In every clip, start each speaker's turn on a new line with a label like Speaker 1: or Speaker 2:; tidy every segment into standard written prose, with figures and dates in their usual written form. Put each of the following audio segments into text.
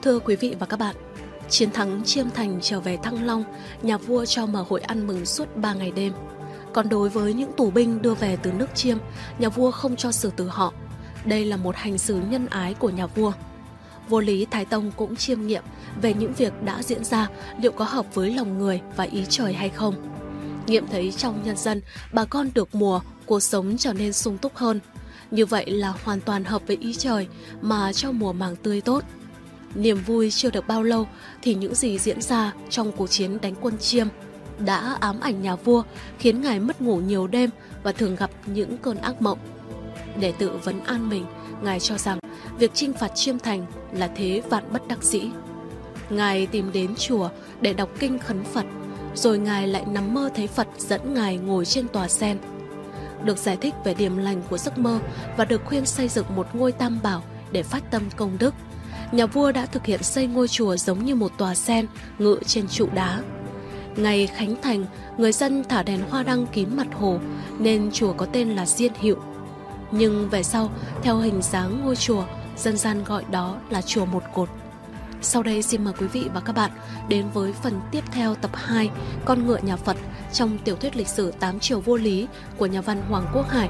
Speaker 1: Thưa quý vị và các bạn, chiến thắng Chiêm Thành trở về Thăng Long, nhà vua cho mở hội ăn mừng suốt 3 ngày đêm. Còn đối với những tù binh đưa về từ nước Chiêm, nhà vua không cho xử tử họ. Đây là một hành xử nhân ái của nhà vua. Vua Lý Thái Tông cũng chiêm nghiệm về những việc đã diễn ra liệu có hợp với lòng người và ý trời hay không. Nghiệm thấy trong nhân dân, bà con được mùa, cuộc sống trở nên sung túc hơn. Như vậy là hoàn toàn hợp với ý trời mà cho mùa màng tươi tốt. Niềm vui chưa được bao lâu thì những gì diễn ra trong cuộc chiến đánh quân Chiêm đã ám ảnh nhà vua, khiến ngài mất ngủ nhiều đêm và thường gặp những cơn ác mộng. Để tự vấn an mình, ngài cho rằng việc chinh phạt Chiêm Thành là thế vạn bất đắc dĩ. Ngài tìm đến chùa để đọc kinh khấn Phật, rồi ngài lại nằm mơ thấy Phật dẫn ngài ngồi trên tòa sen. Được giải thích về điểm lành của giấc mơ và được khuyên xây dựng một ngôi tam bảo để phát tâm công đức, nhà vua đã thực hiện xây ngôi chùa giống như một tòa sen ngự trên trụ đá. Ngày khánh thành, người dân thả đèn hoa đăng kín mặt hồ nên chùa có tên là Diên Hiệu. Nhưng về sau, theo hình dáng ngôi chùa, dân gian gọi đó là chùa Một Cột. Sau đây xin mời quý vị và các bạn đến với phần tiếp theo tập 2 Con ngựa nhà Phật trong tiểu thuyết lịch sử 8 triều vua Lý của nhà văn Hoàng Quốc Hải.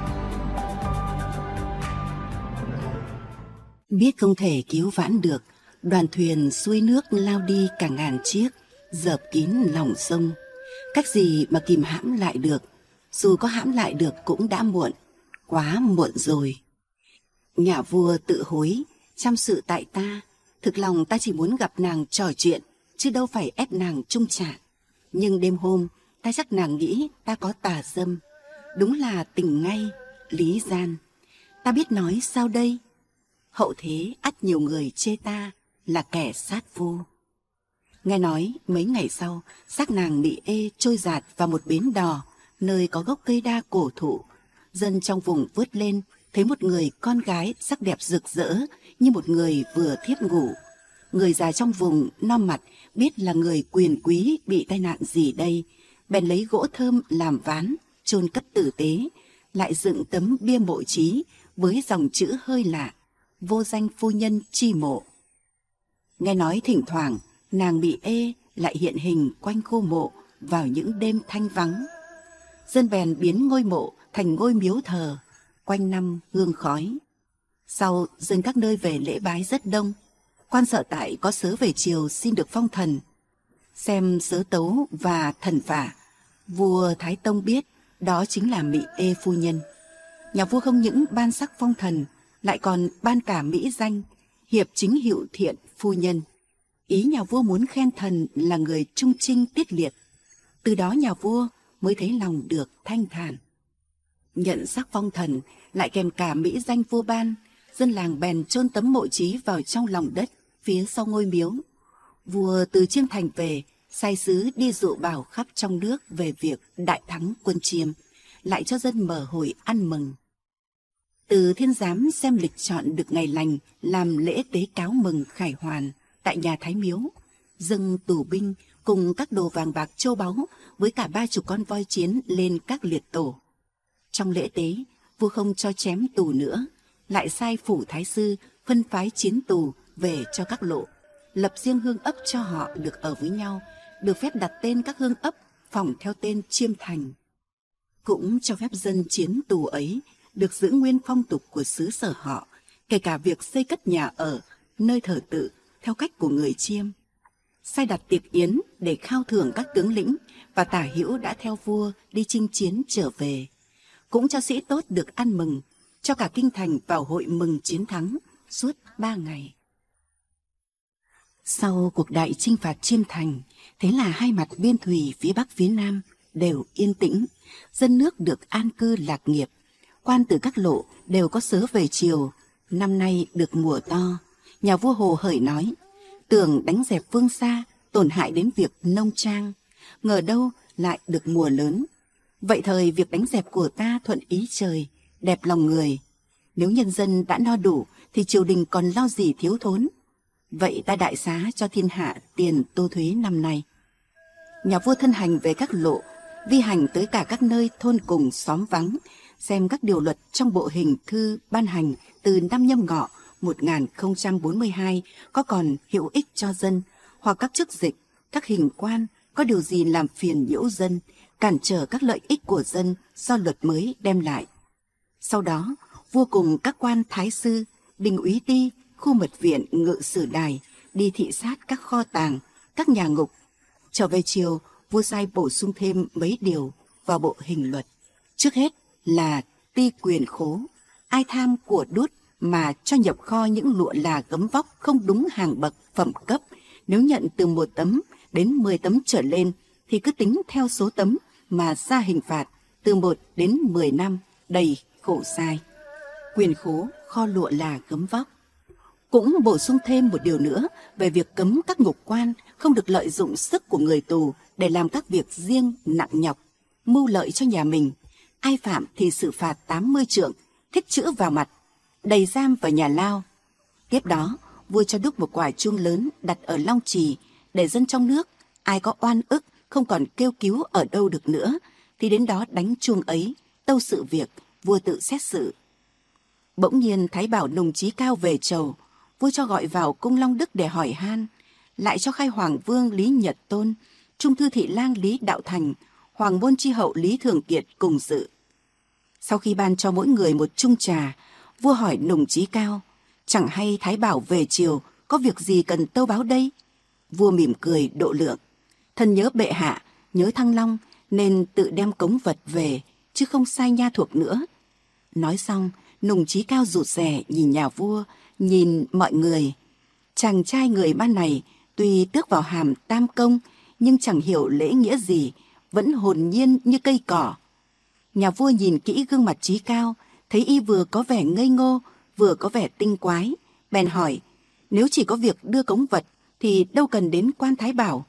Speaker 2: Biết không thể cứu vãn được, đoàn thuyền xuôi nước lao đi cả ngàn chiếc, dợp kín lòng sông. Cách gì mà kìm hãm lại được? Dù có hãm lại được cũng đã muộn, quá muộn rồi. Nhà vua tự hối, chăm sự tại ta. Thực lòng ta chỉ muốn gặp nàng trò chuyện, chứ đâu phải ép nàng chung trả. Nhưng đêm hôm, ta chắc nàng nghĩ ta có tà dâm. Đúng là tình ngay, lý gian. Ta biết nói sao đây? Hậu thế ắt nhiều người chê ta là kẻ sát vô. Nghe nói mấy ngày sau, xác nàng bị ê trôi dạt vào một bến đò, nơi có gốc cây đa cổ thụ. Dân trong vùng vớt lên, thấy một người con gái sắc đẹp rực rỡ như một người vừa thiếp ngủ. Người già trong vùng nom mặt biết là người quyền quý bị tai nạn gì đây, bèn lấy gỗ thơm làm ván, chôn cất tử tế, lại dựng tấm bia mộ chí với dòng chữ hơi lạ: vô danh phu nhân chi mộ. Nghe nói thỉnh thoảng nàng bị ê lại hiện hình quanh khu mộ vào những đêm thanh vắng. Dân bèn biến ngôi mộ thành ngôi miếu thờ, quanh năm hương khói. Sau dân các nơi về lễ bái rất đông. Quan Sở Tại có sớ về triều xin được phong thần. Xem sớ tấu và thần phả, vua Thái Tông biết đó chính là Mị Ê phu nhân. Nhà vua không những ban sắc phong thần, lại còn ban cả mỹ danh hiệp chính hiệu thiện phu nhân. Ý nhà vua muốn khen thần là người trung trinh tiết liệt. Từ đó nhà vua mới thấy lòng được thanh thản. Nhận sắc phong thần lại kèm cả mỹ danh vua ban, dân làng bèn chôn tấm mộ chí vào trong lòng đất phía sau ngôi miếu. Vua từ Chiêm Thành về, sai sứ đi dụ bảo khắp trong nước về việc đại thắng quân Chiêm, lại cho dân mở hội ăn mừng. Từ Thiên Giám xem lịch chọn được ngày lành làm lễ tế cáo mừng khải hoàn tại nhà Thái Miếu, dâng tù binh cùng các đồ vàng bạc châu báu với cả 30 con voi chiến lên các liệt tổ. Trong lễ tế, vua không cho chém tù nữa, lại sai phủ thái sư phân phái chiến tù về cho các lộ, lập riêng hương ấp cho họ được ở với nhau, được phép đặt tên các hương ấp phỏng theo tên Chiêm Thành. Cũng cho phép dân chiến tù ấy được giữ nguyên phong tục của xứ sở họ, kể cả việc xây cất nhà ở, nơi thờ tự theo cách của người Chiêm. Sai đặt tiệc yến để khao thưởng các tướng lĩnh và tả hữu đã theo vua đi chinh chiến trở về. Cũng cho sĩ tốt được ăn mừng, cho cả kinh thành vào hội mừng chiến thắng suốt 3 ngày. Sau cuộc đại chinh phạt Chiêm Thành, thế là hai mặt biên thùy phía Bắc phía Nam đều yên tĩnh, dân nước được an cư lạc nghiệp. Quan từ các lộ đều có sớ về triều, năm nay được mùa to. Nhà vua hồ hởi nói, tưởng đánh dẹp phương xa, tổn hại đến việc nông trang, ngờ đâu lại được mùa lớn. Vậy thời việc đánh dẹp của ta thuận ý trời, đẹp lòng người. Nếu nhân dân đã no đủ thì triều đình còn lo gì thiếu thốn. Vậy ta đại xá cho thiên hạ tiền tô thuế năm nay. Nhà vua thân hành về các lộ, vi hành tới cả các nơi thôn cùng xóm vắng, xem các điều luật trong bộ hình thư ban hành từ năm Nhâm Ngọ 1042 có còn hữu ích cho dân, hoặc các chức dịch, các hình quan có điều gì làm phiền nhiễu dân, cản trở các lợi ích của dân do luật mới đem lại. Sau đó, vua cùng các quan thái sư, đình úy ti, khu mật viện, ngự sử đài đi thị sát các kho tàng, các nhà ngục. Trở về chiều, vua sai bổ sung thêm mấy điều vào bộ hình luật. Trước hết là ti quyền khố, ai tham của đút mà cho nhập kho những lụa là gấm vóc không đúng hàng bậc phẩm cấp, nếu nhận từ 1 tấm đến 10 tấm trở lên thì cứ tính theo số tấm mà ra hình phạt từ 1 đến 10 năm, đầy khổ sai. Quyền khố kho lụa là gấm vóc. Cũng bổ sung thêm một điều nữa về việc cấm các ngục quan không được lợi dụng sức của người tù để làm các việc riêng nặng nhọc, mưu lợi cho nhà mình. Ai phạm thì xử phạt 80 trượng, thích chữ vào mặt, đầy giam vào nhà lao. Tiếp đó, vua cho đúc một quả chuông lớn đặt ở Long Trì để dân trong nước, ai có oan ức không còn kêu cứu ở đâu được nữa, thì đến đó đánh chuông ấy, tâu sự việc, vua tự xét xử. Bỗng nhiên Thái Bảo Nùng Chí Cao về chầu, vua cho gọi vào cung Long Đức để hỏi han, lại cho khai Hoàng Vương Lý Nhật Tôn, Trung thư thị lang Lý Đạo Thành, Hoàng môn tri hậu Lý Thường Kiệt cùng dự. Sau khi ban cho mỗi người một chung trà, vua hỏi Nùng Chí Cao, chẳng hay Thái Bảo về chiều có việc gì cần tâu báo đây? Vua mỉm cười độ lượng, thần nhớ bệ hạ, nhớ Thăng Long nên tự đem cống vật về, chứ không sai nha thuộc nữa. Nói xong, Nùng Chí Cao rụt rè nhìn nhà vua, nhìn mọi người. Chàng trai người ban này tuy tước vào hàm tam công, nhưng chẳng hiểu lễ nghĩa gì, vẫn hồn nhiên như cây cỏ. Nhà vua nhìn kỹ gương mặt Chí Cao, thấy y vừa có vẻ ngây ngô, vừa có vẻ tinh quái, bèn hỏi, nếu chỉ có việc đưa cống vật thì đâu cần đến quan Thái Bảo.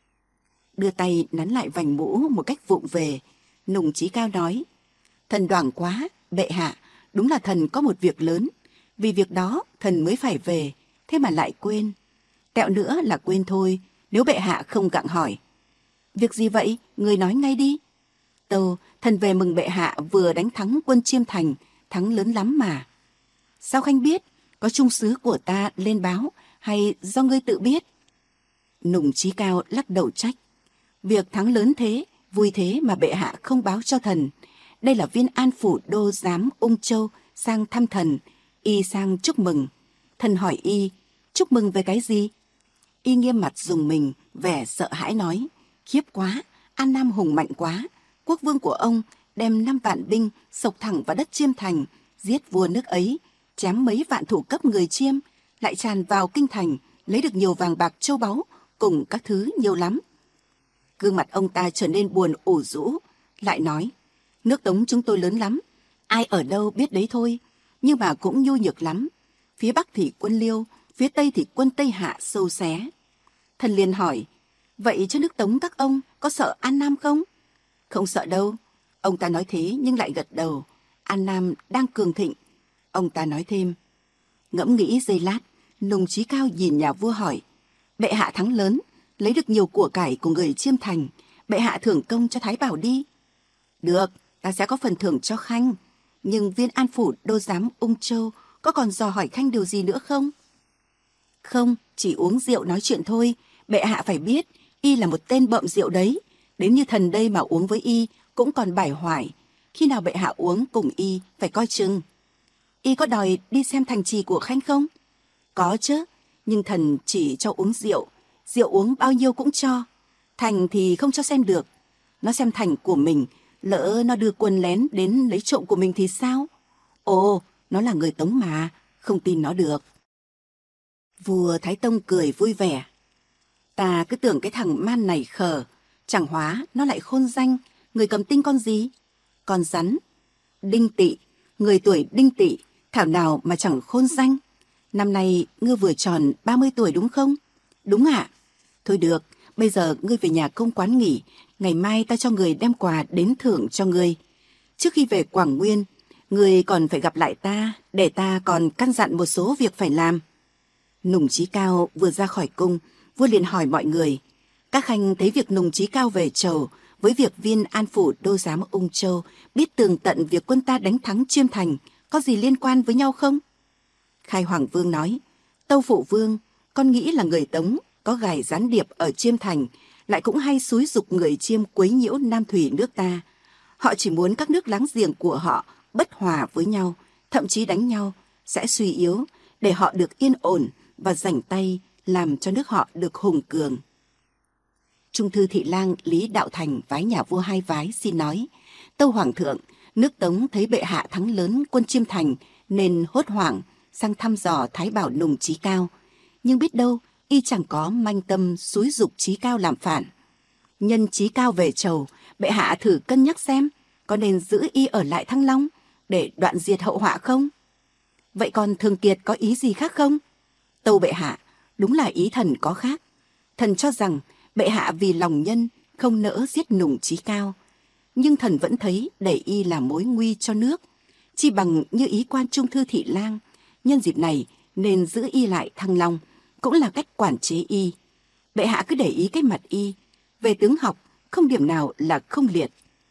Speaker 2: Đưa tay nắn lại vành mũ một cách vụng về, Nùng Chí Cao nói, thần đoảng quá, bệ hạ, đúng là thần có một việc lớn, vì việc đó thần mới phải về, thế mà lại quên. Tẹo nữa là quên thôi, nếu bệ hạ không gặng hỏi. Việc gì vậy, người nói ngay đi. Tâu, thần về mừng bệ hạ vừa đánh thắng quân Chiêm Thành, thắng lớn lắm mà. Sao khanh biết, có trung sứ của ta lên báo, hay do ngươi tự biết? Nùng Chí Cao lắc đầu trách. Việc thắng lớn thế, vui thế mà bệ hạ không báo cho thần. Đây là viên an phủ đô giám Ung Châu sang thăm thần, y sang chúc mừng. Thần hỏi y, chúc mừng về cái gì? Y nghiêm mặt rùng mình, vẻ sợ hãi nói, khiếp quá, An Nam hùng mạnh quá. Quốc vương của ông đem 5 vạn binh sộc thẳng vào đất Chiêm Thành, giết vua nước ấy, chém mấy vạn thủ cấp người Chiêm, lại tràn vào kinh thành, lấy được nhiều vàng bạc châu báu, cùng các thứ nhiều lắm. Gương mặt ông ta trở nên buồn ủ rũ, lại nói, nước Tống chúng tôi lớn lắm, ai ở đâu biết đấy thôi, nhưng mà cũng nhu nhược lắm. Phía Bắc thì quân Liêu, phía Tây thì quân Tây Hạ sâu xé. Thần liền hỏi, vậy cho nước Tống các ông có sợ An Nam không? Không sợ đâu. Ông ta nói thế nhưng lại gật đầu. An Nam đang cường thịnh. Ông ta nói thêm. Ngẫm nghĩ giây lát, Nùng Chí Cao nhìn nhà vua hỏi, bệ hạ thắng lớn, lấy được nhiều của cải của người Chiêm Thành, bệ hạ thưởng công cho Thái Bảo đi. Được, ta sẽ có phần thưởng cho khanh. Nhưng viên an phủ đô giám Ung Châu có còn dò hỏi khanh điều gì nữa không? Không, chỉ uống rượu nói chuyện thôi. Bệ hạ phải biết, y là một tên bợm rượu đấy. Đến như thần đây mà uống với y cũng còn bải hoài. Khi nào bệ hạ uống cùng y phải coi chừng. Y có đòi đi xem thành trì của khanh không? Có chứ, nhưng thần chỉ cho uống rượu. Rượu uống bao nhiêu cũng cho. Thành thì không cho xem được. Nó xem thành của mình, lỡ nó đưa quân lén đến lấy trộm của mình thì sao? Ồ, nó là người Tống mà, không tin nó được. Vua Thái Tông cười vui vẻ. Ta cứ tưởng cái thằng man này khờ, chẳng hóa nó lại khôn danh, người cầm tinh con gì? Con rắn. Đinh Tỵ, người tuổi Đinh Tỵ, thảo nào mà chẳng khôn danh. Năm nay ngươi vừa tròn 30 tuổi đúng không? Đúng ạ. Thôi được, bây giờ ngươi về nhà công quán nghỉ, ngày mai ta cho người đem quà đến thưởng cho ngươi. Trước khi về Quảng Nguyên, ngươi còn phải gặp lại ta, để ta còn căn dặn một số việc phải làm. Nùng Chí Cao vừa ra khỏi cung, vua liền hỏi mọi người, các khanh thấy việc Nùng Chí Cao về chầu với việc viên an phủ đô giám Ung Châu biết tường tận việc quân ta đánh thắng Chiêm Thành có gì liên quan với nhau không? Khai Hoàng Vương nói, tâu phụ vương, con nghĩ là người Tống có gài gián điệp ở Chiêm Thành, lại cũng hay xúi giục người Chiêm quấy nhiễu Nam Thủy nước ta. Họ chỉ muốn các nước láng giềng của họ bất hòa với nhau, thậm chí đánh nhau, sẽ suy yếu, để họ được yên ổn và rảnh tay làm cho nước họ được hùng cường. Trung thư thị lang Lý Đạo Thành vái nhà vua hai vái xin nói, tâu hoàng thượng, nước Tống thấy bệ hạ thắng lớn quân Chiêm Thành nên hốt hoảng sang thăm dò Thái Bảo Nùng Chí Cao, nhưng biết đâu y chẳng có manh tâm xúi giục Chí Cao làm phản. Nhân Chí Cao về chầu, bệ hạ thử cân nhắc xem có nên giữ y ở lại Thăng Long để đoạn diệt hậu họa không? Vậy còn Thường Kiệt có ý gì khác không? Tâu bệ hạ, đúng là ý thần có khác. Thần cho rằng bệ hạ vì lòng nhân không nỡ giết Nùng Chí Cao, nhưng thần vẫn thấy để y là mối nguy cho nước. Chi bằng như ý quan Trung thư thị lang, nhân dịp này nên giữ y lại Thăng Long, cũng là cách quản chế y. Bệ hạ cứ để ý cái mặt y, về tướng học không điểm nào là không liệt.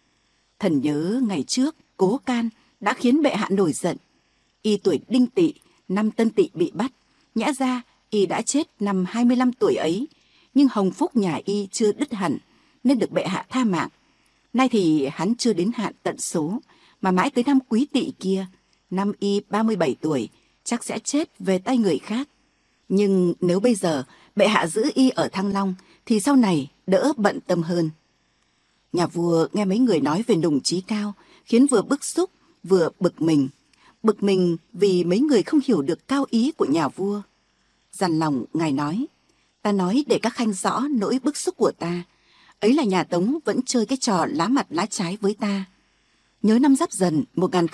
Speaker 2: Thần nhớ ngày trước Cố Can đã khiến bệ hạ nổi giận. Y tuổi Đinh Tỵ, năm Tân Tỵ bị bắt, nhã ra y đã chết năm 25 tuổi ấy, nhưng hồng phúc nhà y chưa đứt hẳn nên được bệ hạ tha mạng. Nay thì hắn chưa đến hạn tận số, mà mãi tới năm Quý Tỵ kia, năm y 37 tuổi, chắc sẽ chết về tay người khác. Nhưng nếu bây giờ bệ hạ giữ y ở Thăng Long thì sau này đỡ bận tâm hơn. Nhà vua nghe mấy người nói về Nùng Chí Cao khiến vừa bức xúc vừa bực mình. Bực mình vì mấy người không hiểu được cao ý của nhà vua. Dằn lòng ngài nói, ta nói để các khanh rõ nỗi bức xúc của ta. Ấy là nhà Tống vẫn chơi cái trò lá mặt lá trái với ta. Nhớ năm Giáp Dần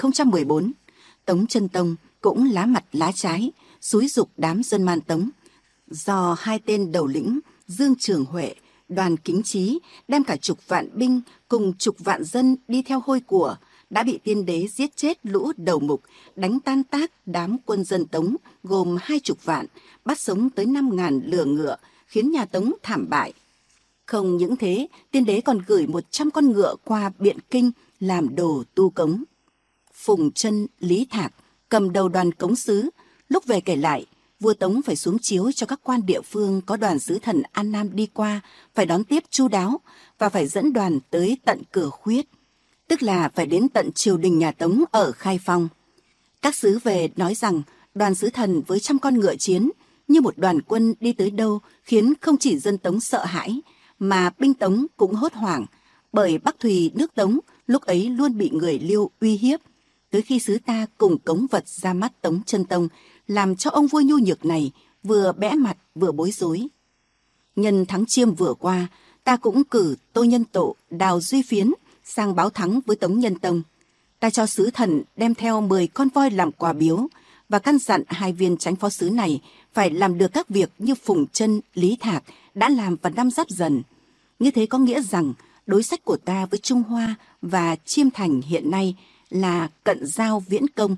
Speaker 2: 1014, Tống Chân Tông cũng lá mặt lá trái, xúi giục đám dân man Tống. Do hai tên đầu lĩnh Dương Trường Huệ, Đoàn Kính Chí đem cả chục vạn binh cùng chục vạn dân đi theo hôi của, đã bị tiên đế giết chết lũ đầu mục, đánh tan tác đám quân dân Tống gồm 20 vạn, bắt sống tới 5.000 lừa ngựa, khiến nhà Tống thảm bại. Không những thế, tiên đế còn gửi 100 con ngựa qua Biện Kinh làm đồ tu cống. Phùng Trân, Lý Thạc cầm đầu đoàn cống sứ, lúc về kể lại, vua Tống phải xuống chiếu cho các quan địa phương có đoàn sứ thần An Nam đi qua, phải đón tiếp chu đáo và phải dẫn đoàn tới tận cửa Khuyết, tức là phải đến tận triều đình nhà Tống ở Khai Phong. Các sứ về nói rằng đoàn sứ thần với 100 con ngựa chiến như một đoàn quân đi tới đâu khiến không chỉ dân Tống sợ hãi, mà binh Tống cũng hốt hoảng, bởi Bắc Thùy nước Tống lúc ấy luôn bị người Liêu uy hiếp, tới khi sứ ta cùng cống vật ra mắt Tống Chân Tông, làm cho ông vua nhu nhược này vừa bẽ mặt vừa bối rối. Nhân thắng Chiêm vừa qua, ta cũng cử Tô Nhân Tổ, Đào Duy Phiến sang báo thắng với Tống Nhân Tông. Ta cho sứ thần đem theo 10 con voi làm quà biếu và căn dặn hai viên chánh phó sứ này phải làm được các việc như Phùng Trân, Lý Thạc đã làm vào năm Giáp Dần. Như thế có nghĩa rằng đối sách của ta với Trung Hoa và Chiêm Thành hiện nay là cận giao viễn công.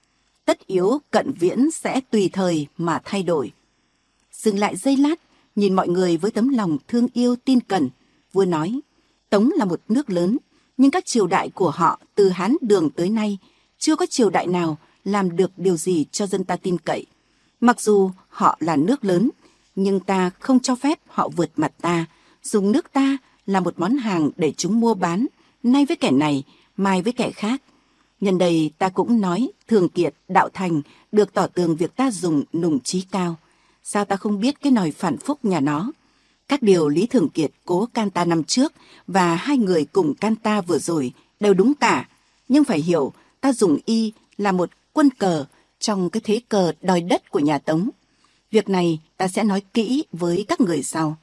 Speaker 2: Tất yếu cận viễn sẽ tùy thời mà thay đổi. Dừng lại giây lát, nhìn mọi người với tấm lòng thương yêu tin cẩn, vua nói, Tống là một nước lớn, nhưng các triều đại của họ từ Hán Đường tới nay, chưa có triều đại nào làm được điều gì cho dân ta tin cậy. Mặc dù họ là nước lớn, nhưng ta không cho phép họ vượt mặt ta, dùng nước ta là một món hàng để chúng mua bán, nay với kẻ này, mai với kẻ khác. Nhân đây ta cũng nói Thường Kiệt, Đạo Thành được tỏ tường việc ta dùng Nùng Chí Cao. Sao ta không biết cái nòi phản phúc nhà nó? Các điều Lý Thường Kiệt cố can ta năm trước và hai người cùng can ta vừa rồi đều đúng cả. Nhưng phải hiểu ta dùng y là một quân cờ trong cái thế cờ đòi đất của nhà Tống. Việc này ta sẽ nói kỹ với các người sau.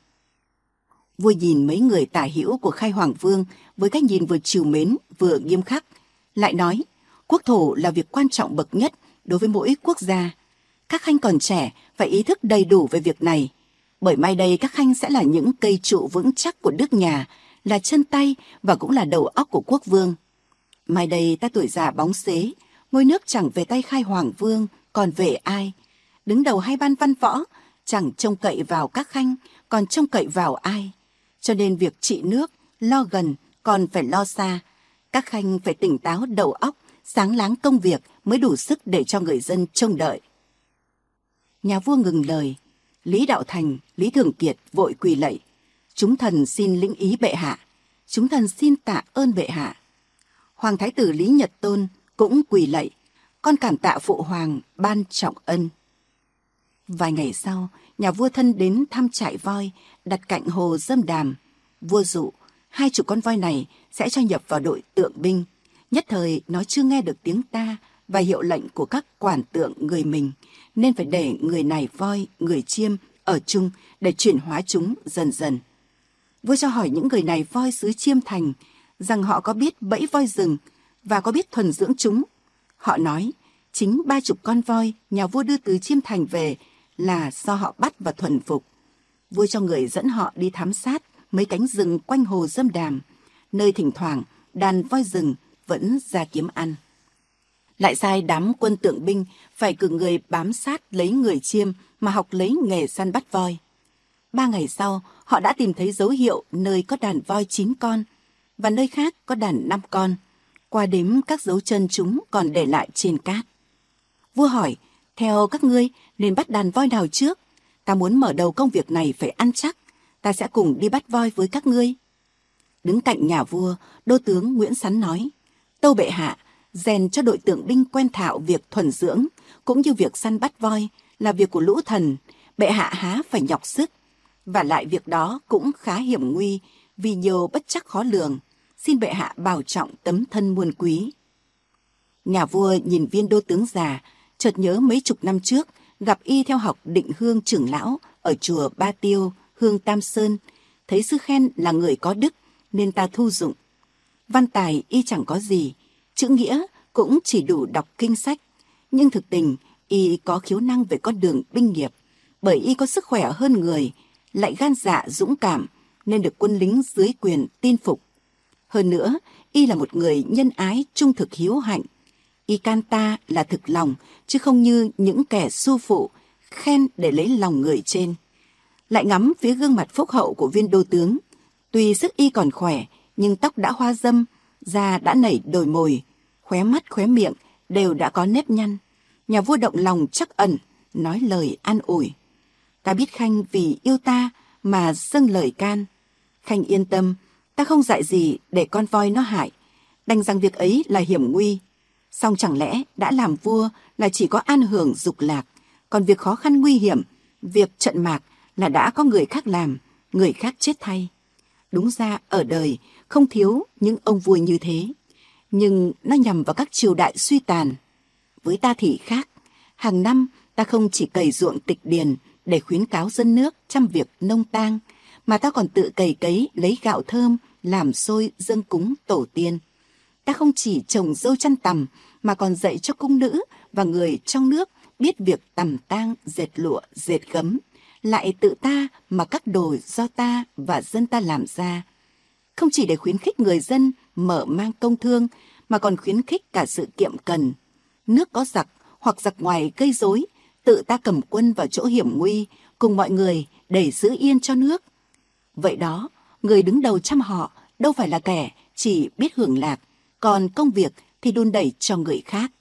Speaker 2: Vua nhìn mấy người tả hữu của Khai Hoàng Vương với cách nhìn vừa trìu mến vừa nghiêm khắc, lại nói, quốc thổ là việc quan trọng bậc nhất đối với mỗi quốc gia. Các khanh còn trẻ phải ý thức đầy đủ về việc này, bởi mai đây các khanh sẽ là những cây trụ vững chắc của nước nhà, là chân tay và cũng là đầu óc của quốc vương. Mai đây ta tuổi già bóng xế, ngôi nước chẳng về tay Khai Hoàng Vương, còn về ai? Đứng đầu hai ban văn võ, chẳng trông cậy vào các khanh, còn trông cậy vào ai? Cho nên việc trị nước, lo gần, còn phải lo xa. Các khanh phải tỉnh táo đầu óc, sáng láng công việc mới đủ sức để cho người dân trông đợi. Nhà vua ngừng lời. Lý Đạo Thành, Lý Thường Kiệt vội quỳ lạy. Chúng thần xin lĩnh ý bệ hạ. Chúng thần xin tạ ơn bệ hạ. Hoàng thái tử Lý Nhật Tôn cũng quỳ lạy. Con cảm tạ phụ hoàng ban trọng ân. Vài ngày sau, nhà vua thân đến thăm trại voi đặt cạnh hồ Dâm Đàm. Vua dụ 20 con voi này sẽ cho nhập vào đội tượng binh. Nhất thời nó chưa nghe được tiếng ta và hiệu lệnh của các quản tượng người mình, nên phải để người này voi, người chiêm ở chung để chuyển hóa chúng dần dần. Vua cho hỏi những người này voi xứ Chiêm Thành rằng họ có biết bẫy voi rừng và có biết thuần dưỡng chúng. Họ nói chính 30 con voi nhà vua đưa từ Chiêm Thành về là do họ bắt và thuần phục. Vua cho người dẫn họ đi thám sát mấy cánh rừng quanh hồ Dâm Đàm, nơi thỉnh thoảng đàn voi rừng vẫn ra kiếm ăn. Lại sai đám quân tượng binh phải cử người bám sát lấy người chiêm mà học lấy nghề săn bắt voi. 3 ngày sau, họ đã tìm thấy dấu hiệu nơi có đàn voi 9 con và nơi khác có đàn 5 con. Qua đếm các dấu chân chúng còn để lại trên cát. Vua hỏi, theo các ngươi nên bắt đàn voi nào trước? Ta muốn mở đầu công việc này phải ăn chắc. Ta sẽ cùng đi bắt voi với các ngươi. Đứng cạnh nhà vua, đô tướng Nguyễn Sắn nói, tâu bệ hạ, rèn cho đội tượng binh quen thạo việc thuần dưỡng, cũng như việc săn bắt voi là việc của lũ thần, bệ hạ há phải nhọc sức. Và lại việc đó cũng khá hiểm nguy, vì nhiều bất trắc khó lường. Xin bệ hạ bảo trọng tấm thân muôn quý. Nhà vua nhìn viên đô tướng già, chợt nhớ mấy chục năm trước gặp y theo học Định Hương trưởng lão ở chùa Ba Tiêu, Hương Tam Sơn, thấy sư khen là người có đức nên ta thu dụng. Văn tài y chẳng có gì, chữ nghĩa cũng chỉ đủ đọc kinh sách, nhưng thực tình y có khiếu năng về con đường binh nghiệp, bởi y có sức khỏe hơn người, lại gan dạ dũng cảm nên được quân lính dưới quyền tin phục. Hơn nữa, y là một người nhân ái trung thực hiếu hạnh. Y can ta là thực lòng, chứ không như những kẻ su phụ, khen để lấy lòng người trên. Lại ngắm phía gương mặt phúc hậu của viên đô tướng. Tuy sức y còn khỏe, nhưng tóc đã hoa râm, da đã nảy đồi mồi, khóe mắt khóe miệng đều đã có nếp nhăn. Nhà vua động lòng trắc ẩn, nói lời an ủi. Ta biết Khanh vì yêu ta mà dâng lời can. Khanh yên tâm, ta không dạy gì để con voi nó hại. Đành rằng việc ấy là hiểm nguy. Song chẳng lẽ đã làm vua là chỉ có an hưởng dục lạc, còn việc khó khăn nguy hiểm, việc trận mạc là đã có người khác làm, người khác chết thay. Đúng ra ở đời không thiếu những ông vua như thế, nhưng nó nhằm vào các triều đại suy tàn. Với ta thì khác, hàng năm ta không chỉ cày ruộng tịch điền để khuyến cáo dân nước chăm việc nông tang, mà ta còn tự cày cấy lấy gạo thơm làm xôi dâng cúng tổ tiên. Ta không chỉ trồng dâu chăn tằm mà còn dạy cho cung nữ và người trong nước biết việc tằm tang, dệt lụa, dệt gấm, lại tự ta mà các đồ do ta và dân ta làm ra. Không chỉ để khuyến khích người dân mở mang công thương mà còn khuyến khích cả sự kiệm cần. Nước có giặc hoặc giặc ngoài gây rối, tự ta cầm quân vào chỗ hiểm nguy cùng mọi người để giữ yên cho nước. Vậy đó, người đứng đầu chăm họ đâu phải là kẻ chỉ biết hưởng lạc, còn công việc thì đun đẩy cho người khác.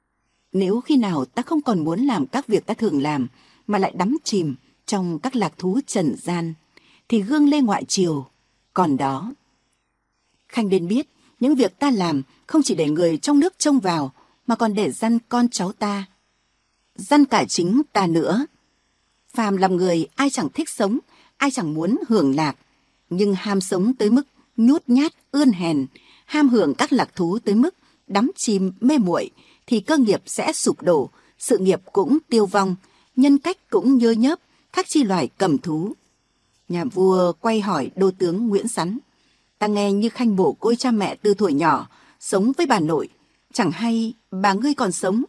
Speaker 2: Nếu khi nào ta không còn muốn làm các việc ta thường làm mà lại đắm chìm trong các lạc thú trần gian, thì gương lê ngoại triều còn đó. Khanh nên biết, những việc ta làm không chỉ để người trong nước trông vào, mà còn để dăn con cháu ta, dăn cả chính ta nữa. Phàm làm người, ai chẳng thích sống, ai chẳng muốn hưởng lạc, nhưng ham sống tới mức nhút nhát ươn hèn, ham hưởng các lạc thú tới mức đắm chìm mê muội, thì cơ nghiệp sẽ sụp đổ, sự nghiệp cũng tiêu vong, nhân cách cũng nhơ nhớp, khác chi loài cầm thú. Nhà vua quay hỏi đô tướng Nguyễn Sắn, ta nghe như Khanh mồ côi cha mẹ từ thuở nhỏ, sống với bà nội, chẳng hay bà ngươi còn sống.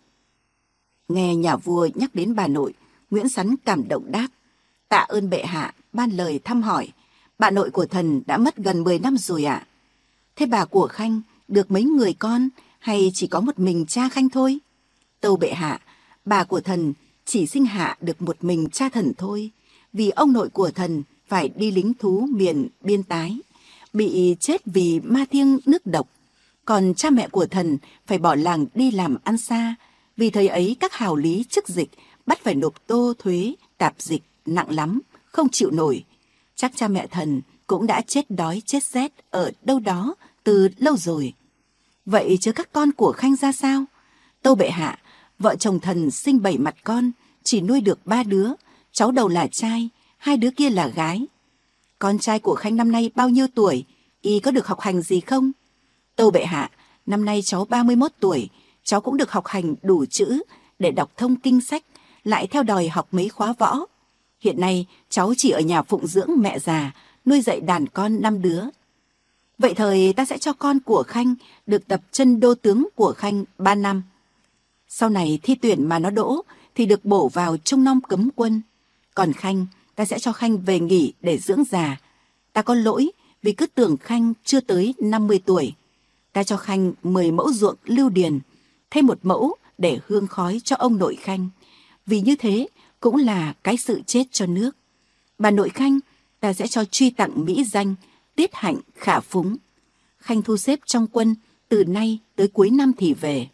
Speaker 2: Nghe nhà vua nhắc đến bà nội, Nguyễn Sắn cảm động đáp, tạ ơn bệ hạ ban lời thăm hỏi, bà nội của thần đã mất gần 10 năm rồi ạ. Thế bà của Khanh được mấy người con hay chỉ có một mình cha Khanh thôi? Tâu bệ hạ, bà của thần chỉ sinh hạ được một mình cha thần thôi, vì ông nội của thần phải đi lính thú miền biên tái, bị chết vì ma thiêng nước độc. Còn cha mẹ của thần phải bỏ làng đi làm ăn xa, vì thời ấy các hào lý chức dịch bắt phải nộp tô thuế, tạp dịch nặng lắm, không chịu nổi. Chắc cha mẹ thần cũng đã chết đói chết rét ở đâu đó từ lâu rồi. Vậy chứ các con của Khanh ra sao? Tâu bệ hạ, vợ chồng thần sinh 7 mặt con, chỉ nuôi được 3 đứa, cháu đầu là trai, 2 đứa kia là gái. Con trai của Khanh năm nay bao nhiêu tuổi, y có được học hành gì không? Tâu bệ hạ, năm nay cháu 31 tuổi, cháu cũng được học hành đủ chữ để đọc thông kinh sách, lại theo đòi học mấy khóa võ. Hiện nay cháu chỉ ở nhà phụng dưỡng mẹ già, nuôi dạy đàn con 5 đứa. Vậy thời ta sẽ cho con của Khanh được tập chân đô tướng của Khanh 3 năm. Sau này thi tuyển mà nó đỗ thì được bổ vào Trung Nom cấm quân. Còn Khanh, ta sẽ cho Khanh về nghỉ để dưỡng già. Ta có lỗi vì cứ tưởng Khanh chưa tới 50 tuổi. Ta cho Khanh 10 mẫu ruộng lưu điền, thêm 1 mẫu để hương khói cho ông nội Khanh. Vì như thế cũng là cái sự chết cho nước. Bà nội Khanh, ta sẽ cho truy tặng mỹ danh, tiết hạnh, khả phúng. Khanh thu xếp trong quân, từ nay tới cuối năm thì về.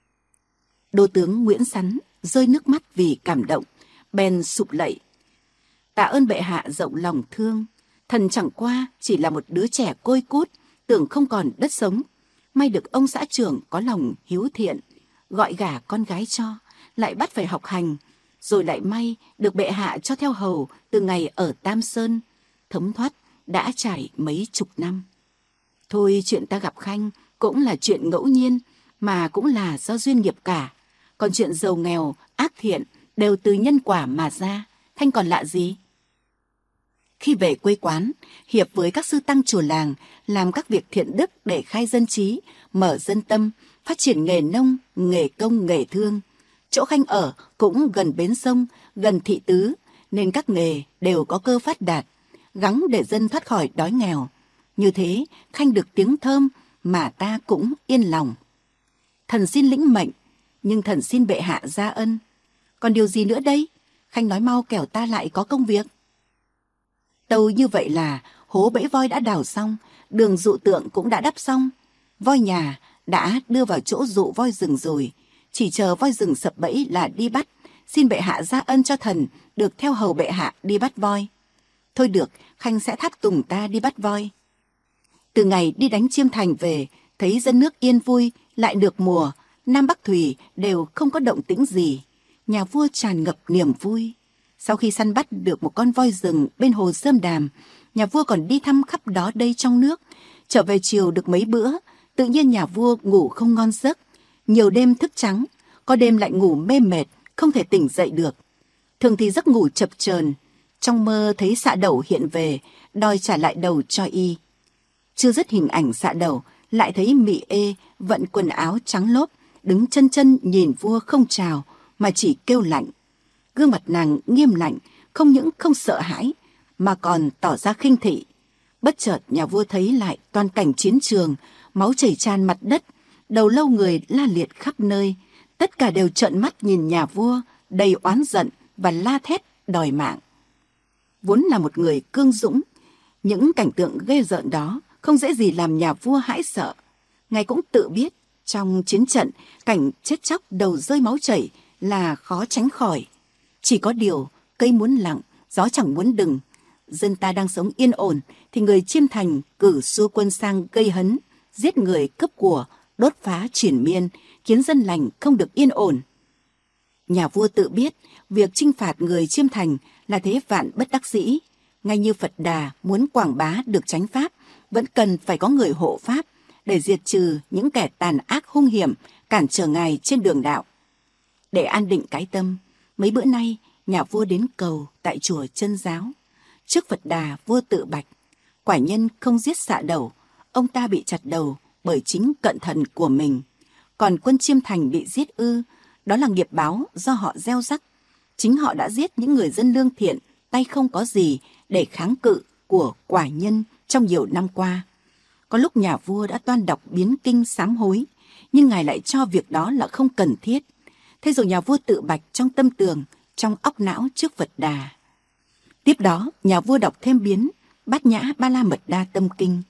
Speaker 2: Đô tướng Nguyễn Sắn rơi nước mắt vì cảm động, bèn sụp lạy. Tạ ơn bệ hạ rộng lòng thương, thần chẳng qua chỉ là một đứa trẻ côi cút, tưởng không còn đất sống. May được ông xã trưởng có lòng hiếu thiện, gọi gả con gái cho, lại bắt phải học hành, rồi lại may được bệ hạ cho theo hầu từ ngày ở Tam Sơn, thấm thoát đã trải mấy chục năm. Thôi chuyện ta gặp Khanh cũng là chuyện ngẫu nhiên, mà cũng là do duyên nghiệp cả. Còn chuyện giàu nghèo, ác thiện đều từ nhân quả mà ra, Khanh còn lạ gì? Khi về quê quán, hiệp với các sư tăng chùa làng làm các việc thiện đức để khai dân trí, mở dân tâm, phát triển nghề nông, nghề công, nghề thương. Chỗ Khanh ở cũng gần bến sông, gần thị tứ, nên các nghề đều có cơ phát đạt, gắng để dân thoát khỏi đói nghèo. Như thế, Khanh được tiếng thơm mà ta cũng yên lòng. Thần xin lĩnh mệnh, nhưng thần xin bệ hạ gia ân. Còn điều gì nữa đây? Khanh nói mau kẻo ta lại có công việc. Tâu như vậy là hố bẫy voi đã đào xong, đường dụ tượng cũng đã đắp xong. Voi nhà đã đưa vào chỗ dụ voi rừng rồi, chỉ chờ voi rừng sập bẫy là đi bắt. Xin bệ hạ gia ân cho thần được theo hầu bệ hạ đi bắt voi. Thôi được, Khanh sẽ tháp tùng ta đi bắt voi. Từ ngày đi đánh Chiêm Thành về, thấy dân nước yên vui, lại được mùa, Nam Bắc Thùy đều không có động tĩnh gì. Nhà vua tràn ngập niềm vui. Sau khi săn bắt được một con voi rừng bên hồ Sơm Đàm, nhà vua còn đi thăm khắp đó đây trong nước. Trở về chiều được mấy bữa, tự nhiên nhà vua ngủ không ngon giấc. Nhiều đêm thức trắng, có đêm lại ngủ mê mệt, không thể tỉnh dậy được. Thường thì giấc ngủ chập chờn, trong mơ thấy Xạ Đẩu hiện về, đòi trả lại đầu cho y. Chưa dứt hình ảnh Xạ Đẩu, lại thấy Mị Ê vận quần áo trắng lốp, đứng chân chân nhìn vua không chào, mà chỉ kêu lạnh. Gương mặt nàng nghiêm lạnh, không những không sợ hãi, mà còn tỏ ra khinh thị. Bất chợt nhà vua thấy lại toàn cảnh chiến trường, máu chảy tràn mặt đất, đầu lâu người la liệt khắp nơi. Tất cả đều trợn mắt nhìn nhà vua, đầy oán giận và la thét đòi mạng. Vốn là một người cương dũng, những cảnh tượng ghê rợn đó không dễ gì làm nhà vua hãi sợ. Ngài cũng tự biết, trong chiến trận, cảnh chết chóc đầu rơi máu chảy là khó tránh khỏi. Chỉ có điều, cây muốn lặng, gió chẳng muốn đừng. Dân ta đang sống yên ổn, thì người Chiêm Thành cử xua quân sang gây hấn, giết người cướp của, đốt phá triển miên, khiến dân lành không được yên ổn. Nhà vua tự biết, việc chinh phạt người Chiêm Thành là thế vạn bất đắc dĩ. Ngay như Phật Đà muốn quảng bá được chánh pháp, vẫn cần phải có người hộ pháp để diệt trừ những kẻ tàn ác hung hiểm, cản trở ngài trên đường đạo. Để an định cái tâm, mấy bữa nay nhà vua đến cầu tại chùa Chân Giáo. Trước Phật Đà, vua tự bạch, quả nhân không giết Xạ Đẩu, ông ta bị chặt đầu bởi chính cận thần của mình. Còn quân Chiêm Thành bị giết ư, đó là nghiệp báo do họ gieo rắc. Chính họ đã giết những người dân lương thiện, tay không có gì để kháng cự của quả nhân trong nhiều năm qua. Có lúc nhà vua đã toan đọc biến kinh sám hối, nhưng ngài lại cho việc đó là không cần thiết. Thế rồi nhà vua tự bạch trong tâm tường, trong óc não trước Phật Đà. Tiếp đó, nhà vua đọc thêm biến Bát Nhã Ba La Mật Đa Tâm Kinh.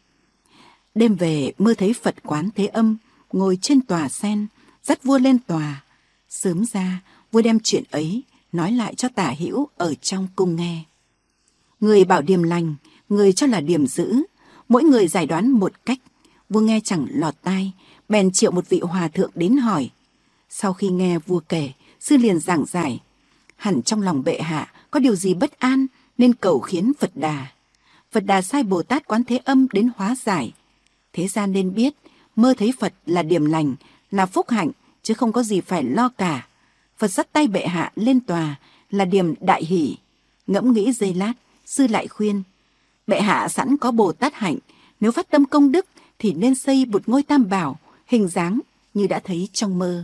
Speaker 2: Đêm về mơ thấy Phật Quán Thế Âm ngồi trên tòa sen, dắt vua lên tòa. Sớm ra, vua đem chuyện ấy nói lại cho Tả Hữu ở trong cung nghe. Người bảo điểm lành, người cho là điểm dữ, mỗi người giải đoán một cách. Vua nghe chẳng lọt tai, bèn triệu một vị hòa thượng đến hỏi. Sau khi nghe vua kể, sư liền giảng giải. Hẳn trong lòng bệ hạ có điều gì bất an nên cầu khiến Phật Đà. Phật Đà sai Bồ Tát Quán Thế Âm đến hóa giải. Thế gian nên biết, mơ thấy Phật là điểm lành, là phúc hạnh, chứ không có gì phải lo cả. Phật dắt tay bệ hạ lên tòa là điểm đại hỷ. Ngẫm nghĩ giây lát, sư lại khuyên. Bệ hạ sẵn có Bồ Tát hạnh, nếu phát tâm công đức thì nên xây một ngôi tam bảo, hình dáng như đã thấy trong mơ.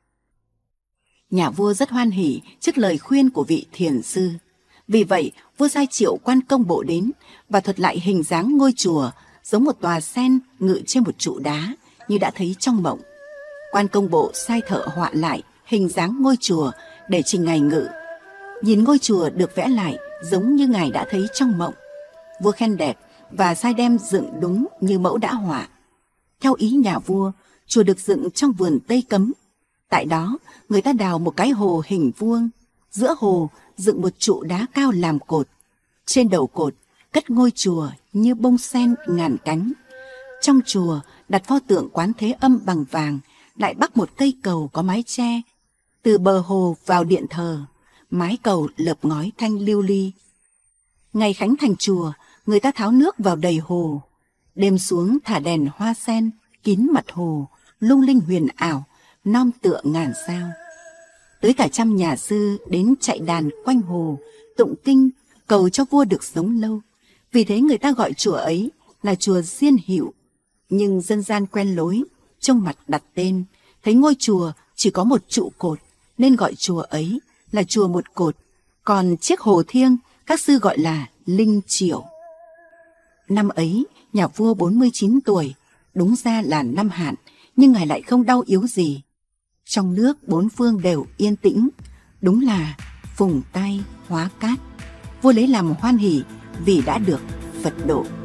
Speaker 2: Nhà vua rất hoan hỉ trước lời khuyên của vị thiền sư. Vì vậy, vua sai triệu quan công bộ đến và thuật lại hình dáng ngôi chùa giống một tòa sen ngự trên một trụ đá như đã thấy trong mộng. Quan công bộ sai thợ họa lại hình dáng ngôi chùa để trình ngài ngự. Nhìn ngôi chùa được vẽ lại giống như ngài đã thấy trong mộng. Vua khen đẹp và sai đem dựng đúng như mẫu đã họa. Theo ý nhà vua, chùa được dựng trong vườn Tây Cấm. Tại đó, người ta đào một cái hồ hình vuông. Giữa hồ dựng một trụ đá cao làm cột. Trên đầu cột cất ngôi chùa như bông sen ngàn cánh. Trong chùa đặt pho tượng Quán Thế Âm bằng vàng, lại bắc một cây cầu có mái che. Từ bờ hồ vào điện thờ, mái cầu lợp ngói thanh lưu ly. Ngày khánh thành chùa, người ta tháo nước vào đầy hồ. Đêm xuống thả đèn hoa sen kín mặt hồ, lung linh huyền ảo, non tựa ngàn sao. Tới cả trăm nhà sư đến chạy đàn quanh hồ, tụng kinh, cầu cho vua được sống lâu. Vì thế người ta gọi chùa ấy là chùa Diên Hữu. Nhưng dân gian quen lối, trông mặt đặt tên, thấy ngôi chùa chỉ có một trụ cột, nên gọi chùa ấy là chùa một cột. Còn chiếc hồ thiêng, các sư gọi là Linh Triệu. Năm ấy, nhà vua 49 tuổi, đúng ra là năm hạn, nhưng ngài lại không đau yếu gì. Trong nước bốn phương đều yên tĩnh, đúng là phùng tai hóa cát. Vua lấy làm hoan hỉ vì đã được Phật độ.